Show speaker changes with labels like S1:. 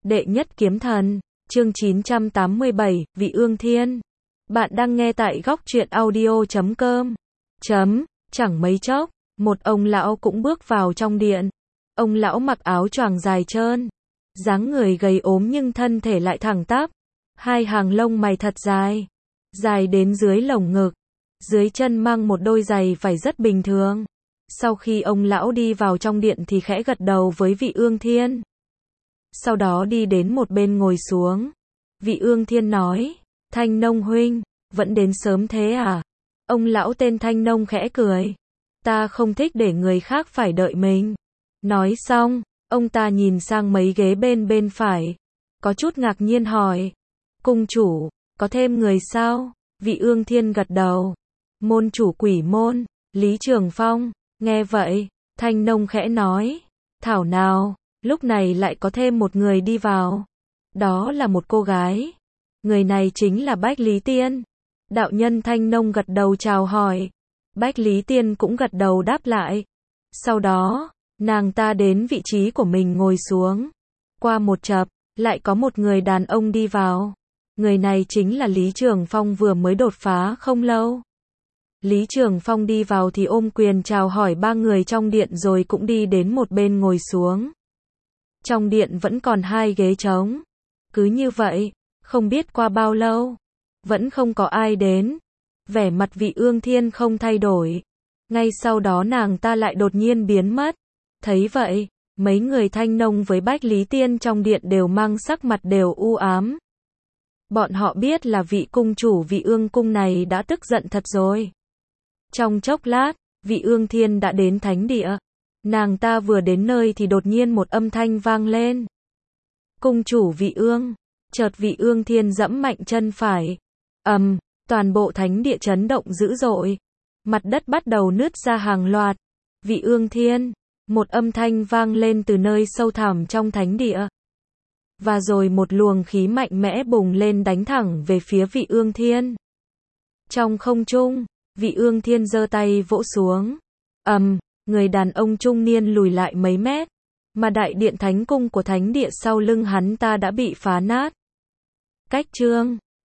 S1: Đệ nhất kiếm thần, chương 987, Vị Ương Thiên. Bạn đang nghe tại góc truyện audio.com. Chẳng mấy chốc, một ông lão cũng bước vào trong điện. Ông lão mặc áo choàng dài trơn, dáng người gầy ốm nhưng thân thể lại thẳng tắp, hai hàng lông mày thật dài, dài đến dưới lồng ngực. Dưới chân mang một đôi giày vải rất bình thường. Sau khi ông lão đi vào trong điện thì khẽ gật đầu với Vị Ương Thiên. Sau đó đi đến một bên ngồi xuống. Vị Ương Thiên nói, Thanh Nông huynh, vẫn đến sớm thế à? Ông lão tên Thanh Nông khẽ cười. Ta không thích để người khác phải đợi mình. Nói xong, ông ta nhìn sang mấy ghế bên phải. Có chút ngạc nhiên hỏi, cung chủ, có thêm người sao? Vị Ương Thiên gật đầu. Môn chủ Quỷ môn, Lý Trường Phong. Nghe vậy, Thanh Nông khẽ nói, thảo nào, lúc này lại có thêm một người đi vào. Đó là một cô gái. Người này chính là Bách Lý Tiên. Đạo nhân Thanh Nông gật đầu chào hỏi. Bách Lý Tiên cũng gật đầu đáp lại. Sau đó, nàng ta đến vị trí của mình ngồi xuống. Qua một chập, lại có một người đàn ông đi vào. Người này chính là Lý Trường Phong vừa mới đột phá không lâu. Lý Trường Phong đi vào thì ôm quyền chào hỏi ba người trong điện rồi cũng đi đến một bên ngồi xuống. Trong điện vẫn còn hai ghế trống. Cứ như vậy, không biết qua bao lâu, vẫn không có ai đến. Vẻ mặt Vị Ương Thiên không thay đổi. Ngay sau đó nàng ta lại đột nhiên biến mất. Thấy vậy, mấy người Thanh Nông với Bách Lý Tiên trong điện đều mang sắc mặt đều u ám. Bọn họ biết là vị cung chủ Vị Ương cung này đã tức giận thật rồi. Trong chốc lát, Vị Ương Thiên đã đến thánh địa. Nàng ta vừa đến nơi thì đột nhiên một âm thanh vang lên. Cung chủ Vị Ương. Chợt Vị Ương Thiên giẫm mạnh chân phải. Toàn bộ thánh địa chấn động dữ dội. Mặt đất bắt đầu nứt ra hàng loạt. Vị Ương Thiên. Một âm thanh vang lên từ nơi sâu thẳm trong thánh địa. Và rồi một luồng khí mạnh mẽ bùng lên đánh thẳng về phía Vị Ương Thiên. Trong không trung, Vị Ương Thiên giơ tay vỗ xuống. Người đàn ông trung niên lùi lại mấy mét. Mà đại điện thánh cung của thánh địa sau lưng hắn ta đã bị phá nát. Cách chương